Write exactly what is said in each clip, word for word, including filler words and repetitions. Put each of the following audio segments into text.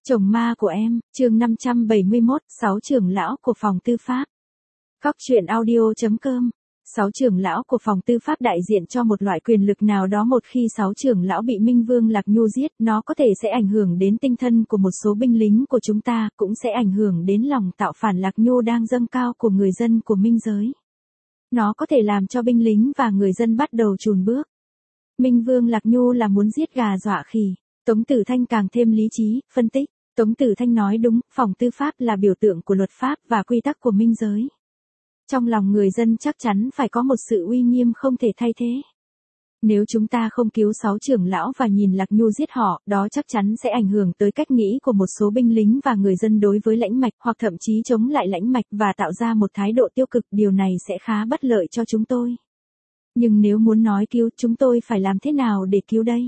Chồng ma của em, chương năm trăm bảy mươi mốt, sáu trưởng lão của phòng tư pháp. Cóc truyện audio.com. Sáu trưởng lão của phòng tư pháp đại diện cho một loại quyền lực nào đó, một khi sáu trưởng lão bị Minh Vương Lạc Nhu giết, nó có thể sẽ ảnh hưởng đến tinh thần của một số binh lính của chúng ta, cũng sẽ ảnh hưởng đến lòng tạo phản Lạc Nhu đang dâng cao của người dân của Minh giới. Nó có thể làm cho binh lính và người dân bắt đầu chùn bước. Minh Vương Lạc Nhu là muốn giết gà dọa khỉ. Tống Tử Thanh càng thêm lý trí, phân tích. Tống Tử Thanh nói đúng, phòng tư pháp là biểu tượng của luật pháp và quy tắc của Minh giới. Trong lòng người dân chắc chắn phải có một sự uy nghiêm không thể thay thế. Nếu chúng ta không cứu sáu trưởng lão và nhìn Lạc Nhu giết họ, đó chắc chắn sẽ ảnh hưởng tới cách nghĩ của một số binh lính và người dân đối với lãnh mạch, hoặc thậm chí chống lại lãnh mạch và tạo ra một thái độ tiêu cực, điều này sẽ khá bất lợi cho chúng tôi. Nhưng nếu muốn nói cứu, chúng tôi phải làm thế nào để cứu đây?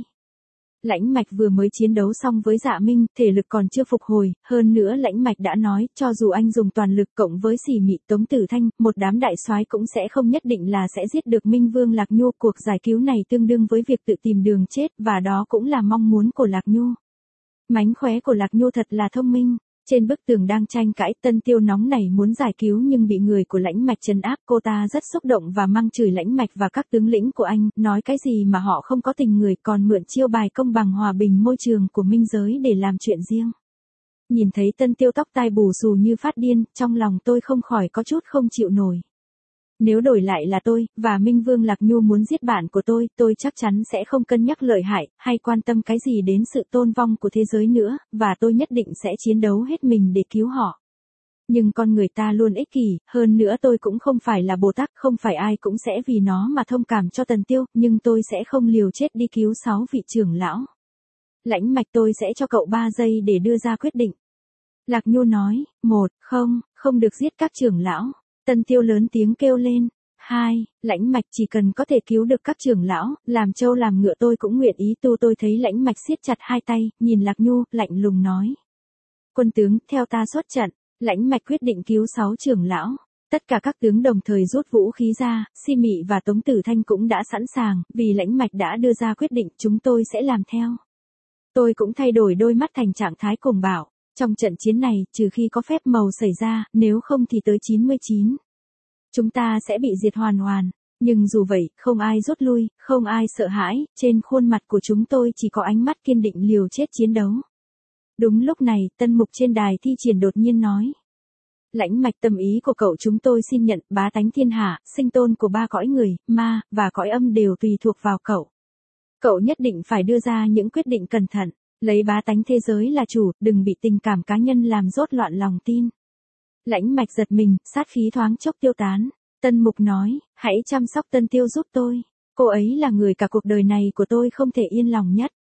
Lãnh mạch vừa mới chiến đấu xong với Dạ Minh, thể lực còn chưa phục hồi, hơn nữa lãnh mạch đã nói, cho dù anh dùng toàn lực cộng với xỉ mị Tống Tử Thanh, một đám đại soái cũng sẽ không nhất định là sẽ giết được Minh Vương Lạc Nhu. Cuộc giải cứu này tương đương với việc tự tìm đường chết, và đó cũng là mong muốn của Lạc Nhu. Mánh khóe của Lạc Nhu thật là thông minh. Trên bức tường đang tranh cãi, Tân Tiêu nóng nảy muốn giải cứu nhưng bị người của lãnh mạch trấn áp. Cô ta rất xúc động và mang chửi lãnh mạch và các tướng lĩnh của anh, nói cái gì mà họ không có tình người, còn mượn chiêu bài công bằng hòa bình môi trường của Minh giới để làm chuyện riêng. Nhìn thấy Tân Tiêu tóc tai bù xù như phát điên, trong lòng tôi không khỏi có chút không chịu nổi. Nếu đổi lại là tôi, và Minh Vương Lạc Nhu muốn giết bạn của tôi, tôi chắc chắn sẽ không cân nhắc lợi hại, hay quan tâm cái gì đến sự tôn vong của thế giới nữa, và tôi nhất định sẽ chiến đấu hết mình để cứu họ. Nhưng con người ta luôn ích kỷ, hơn nữa tôi cũng không phải là Bồ Tát, không phải ai cũng sẽ vì nó mà thông cảm cho Tần Tiêu, nhưng tôi sẽ không liều chết đi cứu sáu vị trưởng lão. Lãnh mạch, tôi sẽ cho cậu ba giây để đưa ra quyết định. Lạc Nhu nói, một, không, không được giết các trưởng lão. Tân Tiêu lớn tiếng kêu lên. Hai, lãnh mạch, chỉ cần có thể cứu được các trưởng lão, làm trâu làm ngựa tôi cũng nguyện ý tu. Tôi thấy lãnh mạch siết chặt hai tay, nhìn Lạc Nhu, lạnh lùng nói. Quân tướng, theo ta xuất trận. Lãnh mạch quyết định cứu sáu trưởng lão. Tất cả các tướng đồng thời rút vũ khí ra, Si Mị và Tống Tử Thanh cũng đã sẵn sàng, vì lãnh mạch đã đưa ra quyết định, chúng tôi sẽ làm theo. Tôi cũng thay đổi đôi mắt thành trạng thái cuồng bạo. Trong trận chiến này, trừ khi có phép màu xảy ra, nếu không thì tới chín mươi chín. Chúng ta sẽ bị diệt hoàn hoàn. Nhưng dù vậy, không ai rút lui, không ai sợ hãi, trên khuôn mặt của chúng tôi chỉ có ánh mắt kiên định liều chết chiến đấu. Đúng lúc này, Tân Mục trên đài thi triển đột nhiên nói. Lãnh mạch, tâm ý của cậu chúng tôi xin nhận, bá tánh thiên hạ, sinh tôn của ba cõi người, ma, và cõi âm đều tùy thuộc vào cậu. Cậu nhất định phải đưa ra những quyết định cẩn thận. Lấy bá tánh thế giới là chủ, đừng bị tình cảm cá nhân làm rốt loạn lòng tin. Lãnh mạch giật mình, sát khí thoáng chốc tiêu tán. Tân Mục nói, hãy chăm sóc Tân Tiêu giúp tôi. Cô ấy là người cả cuộc đời này của tôi không thể yên lòng nhất.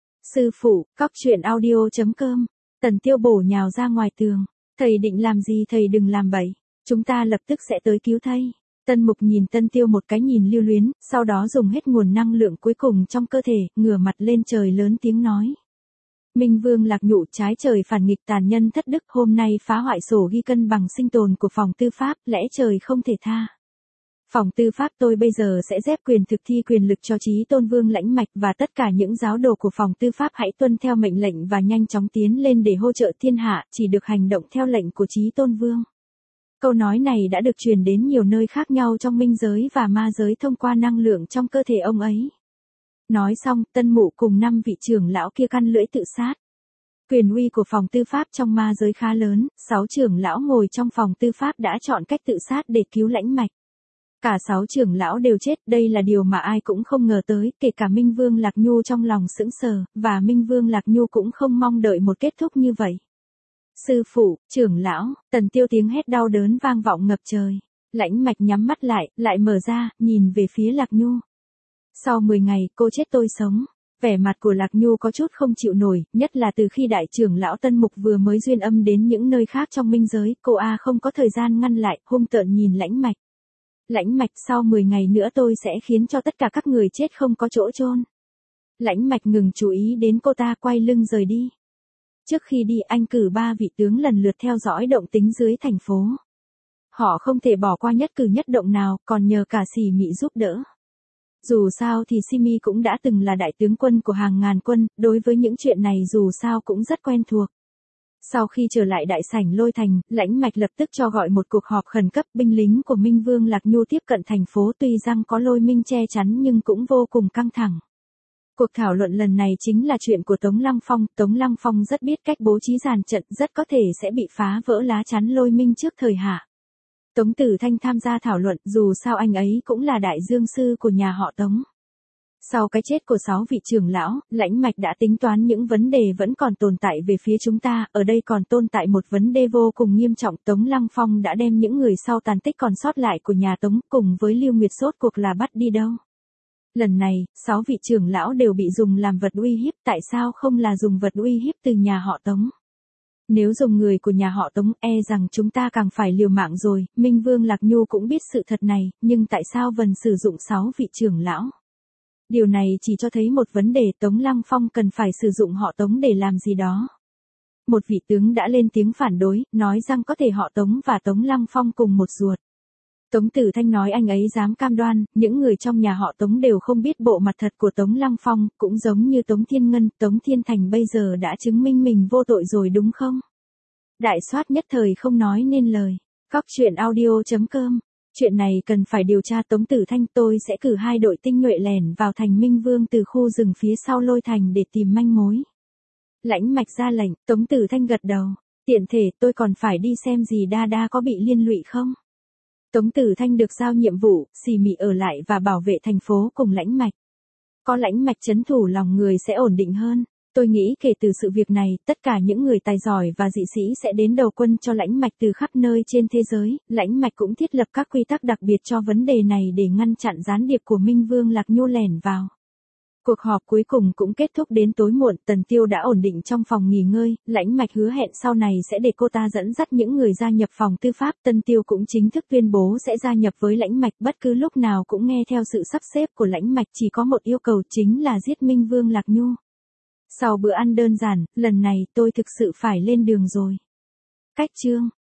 Sư phụ, cóc truyện audio.com. Tần Tiêu bổ nhào ra ngoài tường. Thầy định làm gì? Thầy đừng làm bậy. Chúng ta lập tức sẽ tới cứu thầy. Tân Mục nhìn Tân Tiêu một cái nhìn lưu luyến, sau đó dùng hết nguồn năng lượng cuối cùng trong cơ thể, ngửa mặt lên trời lớn tiếng nói. Minh Vương Lạc Nhu, trái trời phản nghịch, tàn nhân thất đức, hôm nay phá hoại sổ ghi cân bằng sinh tồn của phòng tư pháp, lẽ trời không thể tha. Phòng tư pháp tôi bây giờ sẽ dép quyền thực thi quyền lực cho Chí Tôn Vương lãnh mạch và tất cả những giáo đồ của phòng tư pháp hãy tuân theo mệnh lệnh và nhanh chóng tiến lên để hỗ trợ thiên hạ, chỉ được hành động theo lệnh của Chí Tôn Vương. Câu nói này đã được truyền đến nhiều nơi khác nhau trong minh giới và ma giới thông qua năng lượng trong cơ thể ông ấy. Nói xong, Tân Mụ cùng năm vị trưởng lão kia căn lưỡi tự sát. Quyền uy của phòng tư pháp trong ma giới khá lớn, sáu trưởng lão ngồi trong phòng tư pháp đã chọn cách tự sát để cứu lãnh mạch. Cả sáu trưởng lão đều chết, đây là điều mà ai cũng không ngờ tới, kể cả Minh Vương Lạc Nhu trong lòng sững sờ, và Minh Vương Lạc Nhu cũng không mong đợi một kết thúc như vậy. Sư phụ, trưởng lão, Tần Tiêu tiếng hét đau đớn vang vọng ngập trời. Lãnh mạch nhắm mắt lại, lại mở ra, nhìn về phía Lạc Nhu. Sau mười ngày, cô chết tôi sống. Vẻ mặt của Lạc Nhu có chút không chịu nổi, nhất là từ khi đại trưởng lão Tân Mục vừa mới duyên âm đến những nơi khác trong minh giới, cô A không có thời gian ngăn lại, hung tợn nhìn lãnh mạch. Lãnh mạch, sau mười ngày nữa tôi sẽ khiến cho tất cả các người chết không có chỗ chôn. Lãnh mạch ngừng chú ý đến cô ta, quay lưng rời đi. Trước khi đi, anh cử ba vị tướng lần lượt theo dõi động tĩnh dưới thành phố. Họ không thể bỏ qua nhất cử nhất động nào, còn nhờ cả Xỉ Mị giúp đỡ. Dù sao thì Simi cũng đã từng là đại tướng quân của hàng ngàn quân, đối với những chuyện này dù sao cũng rất quen thuộc. Sau khi trở lại đại sảnh Lôi Thành, Lãnh Mạch lập tức cho gọi một cuộc họp khẩn cấp. Binh lính của Minh Vương Lạc Nhu tiếp cận thành phố, tuy rằng có Lôi Minh che chắn nhưng cũng vô cùng căng thẳng. Cuộc thảo luận lần này chính là chuyện của Tống Lăng Phong. Tống Lăng Phong rất biết cách bố trí dàn trận, rất có thể sẽ bị phá vỡ lá chắn Lôi Minh trước thời hạ. Tống Tử Thanh tham gia thảo luận, dù sao anh ấy cũng là đại dương sư của nhà họ Tống. Sau cái chết của sáu vị trưởng lão, Lãnh Mạch đã tính toán những vấn đề vẫn còn tồn tại về phía chúng ta, ở đây còn tồn tại một vấn đề vô cùng nghiêm trọng. Tống Lăng Phong đã đem những người sau tàn tích còn sót lại của nhà Tống cùng với Lưu Nguyệt rốt cuộc là bắt đi đâu. Lần này, sáu vị trưởng lão đều bị dùng làm vật uy hiếp, tại sao không là dùng vật uy hiếp từ nhà họ Tống? Nếu dùng người của nhà họ Tống, e rằng chúng ta càng phải liều mạng rồi. Minh Vương Lạc Nhu cũng biết sự thật này, nhưng tại sao vẫn sử dụng sáu vị trưởng lão? Điều này chỉ cho thấy một vấn đề, Tống Lăng Phong cần phải sử dụng họ Tống để làm gì đó. Một vị tướng đã lên tiếng phản đối, nói rằng có thể họ Tống và Tống Lăng Phong cùng một ruột. Tống Tử Thanh nói anh ấy dám cam đoan, những người trong nhà họ Tống đều không biết bộ mặt thật của Tống Lăng Phong, cũng giống như Tống Thiên Ngân, Tống Thiên Thành bây giờ đã chứng minh mình vô tội rồi đúng không? Đại soát nhất thời không nói nên lời. Cóc truyện audio chấm com. Chuyện này cần phải điều tra. Tống Tử Thanh, tôi sẽ cử hai đội tinh nhuệ lẻn vào thành Minh Vương từ khu rừng phía sau Lôi Thành để tìm manh mối. Lãnh Mạch ra lệnh, Tống Tử Thanh gật đầu. Tiện thể tôi còn phải đi xem gì Đa Đa có bị liên lụy không? Tống Tử Thanh được giao nhiệm vụ, xì mị ở lại và bảo vệ thành phố cùng Lãnh Mạch. Có Lãnh Mạch trấn thủ lòng người sẽ ổn định hơn. Tôi nghĩ kể từ sự việc này, tất cả những người tài giỏi và dị sĩ sẽ đến đầu quân cho Lãnh Mạch từ khắp nơi trên thế giới. Lãnh Mạch cũng thiết lập các quy tắc đặc biệt cho vấn đề này để ngăn chặn gián điệp của Minh Vương Lạc Nhu lẻn vào. Cuộc họp cuối cùng cũng kết thúc đến tối muộn. Tần Tiêu đã ổn định trong phòng nghỉ ngơi. Lãnh Mạch hứa hẹn sau này sẽ để cô ta dẫn dắt những người gia nhập phòng tư pháp. Tần Tiêu cũng chính thức tuyên bố sẽ gia nhập với Lãnh Mạch, bất cứ lúc nào cũng nghe theo sự sắp xếp của Lãnh Mạch, chỉ có một yêu cầu chính là giết Minh Vương Lạc Nhu. Sau bữa ăn đơn giản, lần này tôi thực sự phải lên đường rồi. Cách chương